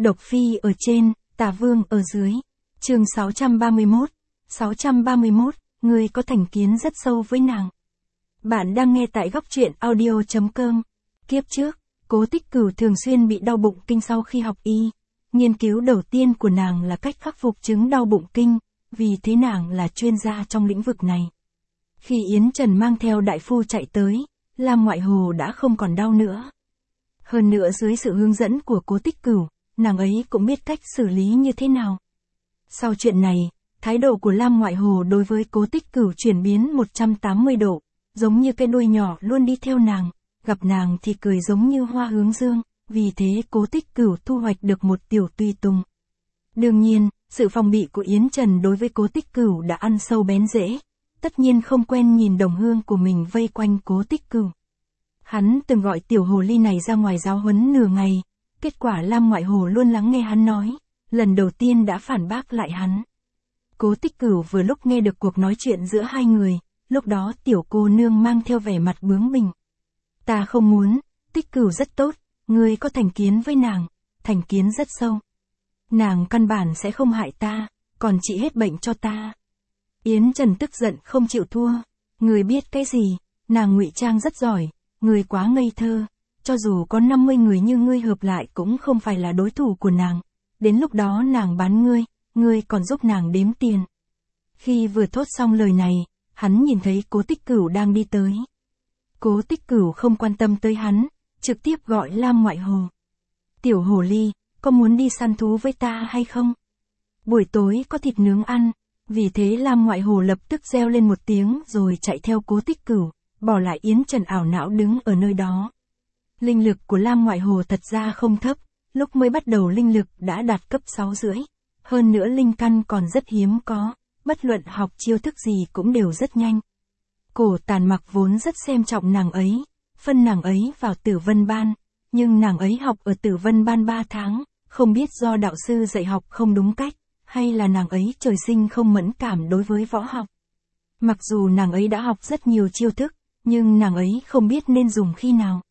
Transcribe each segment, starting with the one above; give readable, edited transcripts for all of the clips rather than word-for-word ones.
Độc Phi ở trên, Tà Vương ở dưới. Chương 631, ngươi có thành kiến rất sâu với nàng. Bạn đang nghe tại góc truyện audio.com. Kiếp trước, Cố Tích Cửu thường xuyên bị đau bụng kinh sau khi học y. Nghiên cứu đầu tiên của nàng là cách khắc phục chứng đau bụng kinh, vì thế nàng là chuyên gia trong lĩnh vực này. Khi Yến Trần mang theo đại phu chạy tới, Lam Ngoại Hồ đã không còn đau nữa. Hơn nữa dưới sự hướng dẫn của Cố Tích Cửu, nàng ấy cũng biết cách xử lý như thế nào. Sau chuyện này, thái độ của Lam Ngoại Hồ đối với Cố Tích Cửu chuyển biến 180 độ, giống như cái đuôi nhỏ luôn đi theo nàng, gặp nàng thì cười giống như hoa hướng dương, vì thế Cố Tích Cửu thu hoạch được một tiểu tùy tùng. Đương nhiên, sự phòng bị của Yến Trần đối với Cố Tích Cửu đã ăn sâu bén rễ, tất nhiên không quen nhìn đồng hương của mình vây quanh Cố Tích Cửu. Hắn từng gọi tiểu hồ ly này ra ngoài giáo huấn nửa ngày, kết quả Lam Ngoại Hồ luôn lắng nghe hắn nói, lần đầu tiên đã phản bác lại hắn. Cố Tích Cửu vừa lúc nghe được cuộc nói chuyện giữa hai người, lúc đó tiểu cô nương mang theo vẻ mặt bướng bỉnh. Ta không muốn, Tích Cửu rất tốt, ngươi có thành kiến với nàng, thành kiến rất sâu. Nàng căn bản sẽ không hại ta, còn trị hết bệnh cho ta. Yến Trần tức giận không chịu thua, ngươi biết cái gì, nàng ngụy trang rất giỏi, ngươi quá ngây thơ, cho dù có 50 người như ngươi hợp lại cũng không phải là đối thủ của nàng, đến lúc đó nàng bán ngươi còn giúp nàng đếm tiền. Khi vừa thốt xong lời này, hắn nhìn thấy Cố Tích Cửu đang đi tới. Cố Tích Cửu không quan tâm tới hắn, trực tiếp gọi Lam Ngoại Hồ. Tiểu hồ ly, có muốn đi săn thú với ta hay không? Buổi tối có thịt nướng ăn, vì thế Lam Ngoại Hồ lập tức reo lên một tiếng rồi chạy theo Cố Tích Cửu, bỏ lại Yến Trần ảo não đứng ở nơi đó. Linh lực của Lam Ngoại Hồ thật ra không thấp, lúc mới bắt đầu linh lực đã đạt cấp 6,5. Hơn nữa linh căn còn rất hiếm có, bất luận học chiêu thức gì cũng đều rất nhanh. Cổ Tàn Mặc vốn rất xem trọng nàng ấy, phân nàng ấy vào Tử Vân Ban, nhưng nàng ấy học ở Tử Vân Ban 3 tháng, không biết do đạo sư dạy học không đúng cách, hay là nàng ấy trời sinh không mẫn cảm đối với võ học. Mặc dù nàng ấy đã học rất nhiều chiêu thức, nhưng nàng ấy không biết nên dùng khi nào.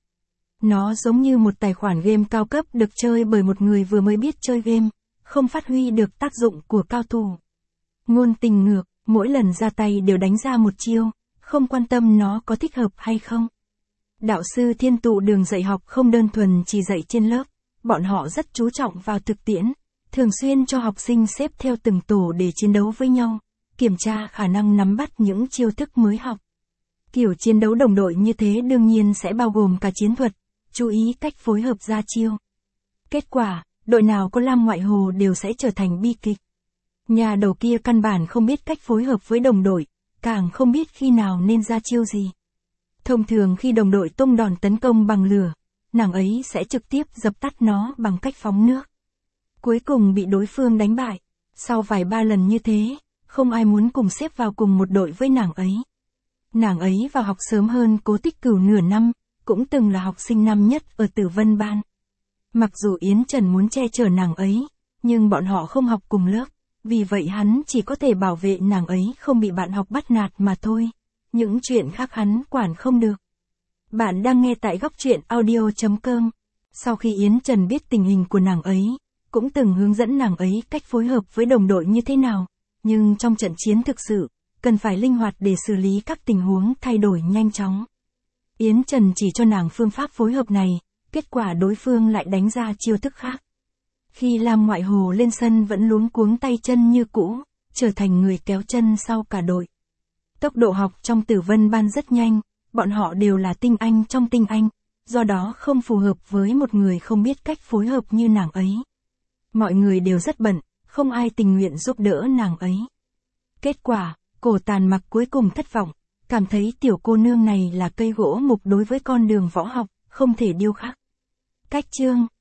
Nó giống như một tài khoản game cao cấp được chơi bởi một người vừa mới biết chơi game, không phát huy được tác dụng của cao thủ. Ngôn tình ngược, mỗi lần ra tay đều đánh ra một chiêu, không quan tâm nó có thích hợp hay không. Đạo sư Thiên Tụ Đường dạy học không đơn thuần chỉ dạy trên lớp, bọn họ rất chú trọng vào thực tiễn, thường xuyên cho học sinh xếp theo từng tổ để chiến đấu với nhau, kiểm tra khả năng nắm bắt những chiêu thức mới học. Kiểu chiến đấu đồng đội như thế đương nhiên sẽ bao gồm cả chiến thuật, chú ý cách phối hợp ra chiêu. Kết quả, đội nào có Lam Ngoại Hồ đều sẽ trở thành bi kịch. Nhà đầu kia căn bản không biết cách phối hợp với đồng đội, càng không biết khi nào nên ra chiêu gì. Thông thường khi đồng đội tung đòn tấn công bằng lửa, nàng ấy sẽ trực tiếp dập tắt nó bằng cách phóng nước. Cuối cùng bị đối phương đánh bại. Sau vài ba lần như thế, không ai muốn cùng xếp vào cùng một đội với nàng ấy. Nàng ấy vào học sớm hơn Cố Tích Cửu nửa năm, cũng từng là học sinh năm nhất ở Tử Vân Ban. Mặc dù Yến Trần muốn che chở nàng ấy, nhưng bọn họ không học cùng lớp, vì vậy hắn chỉ có thể bảo vệ nàng ấy không bị bạn học bắt nạt mà thôi. Những chuyện khác hắn quản không được. Bạn đang nghe tại góc truyện audio.com. Sau khi Yến Trần biết tình hình của nàng ấy, cũng từng hướng dẫn nàng ấy cách phối hợp với đồng đội như thế nào, nhưng trong trận chiến thực sự, cần phải linh hoạt để xử lý các tình huống thay đổi nhanh chóng. Yến Trần chỉ cho nàng phương pháp phối hợp này, kết quả đối phương lại đánh ra chiêu thức khác. Khi Lam Ngoại Hồ lên sân vẫn luống cuống tay chân như cũ, trở thành người kéo chân sau cả đội. Tốc độ học trong Tử Vân Ban rất nhanh, bọn họ đều là tinh anh trong tinh anh, do đó không phù hợp với một người không biết cách phối hợp như nàng ấy. Mọi người đều rất bận, không ai tình nguyện giúp đỡ nàng ấy. Kết quả, Cổ Tàn Mặc cuối cùng thất vọng, cảm thấy tiểu cô nương này là cây gỗ mục đối với con đường võ học, không thể điêu khắc. Cách chương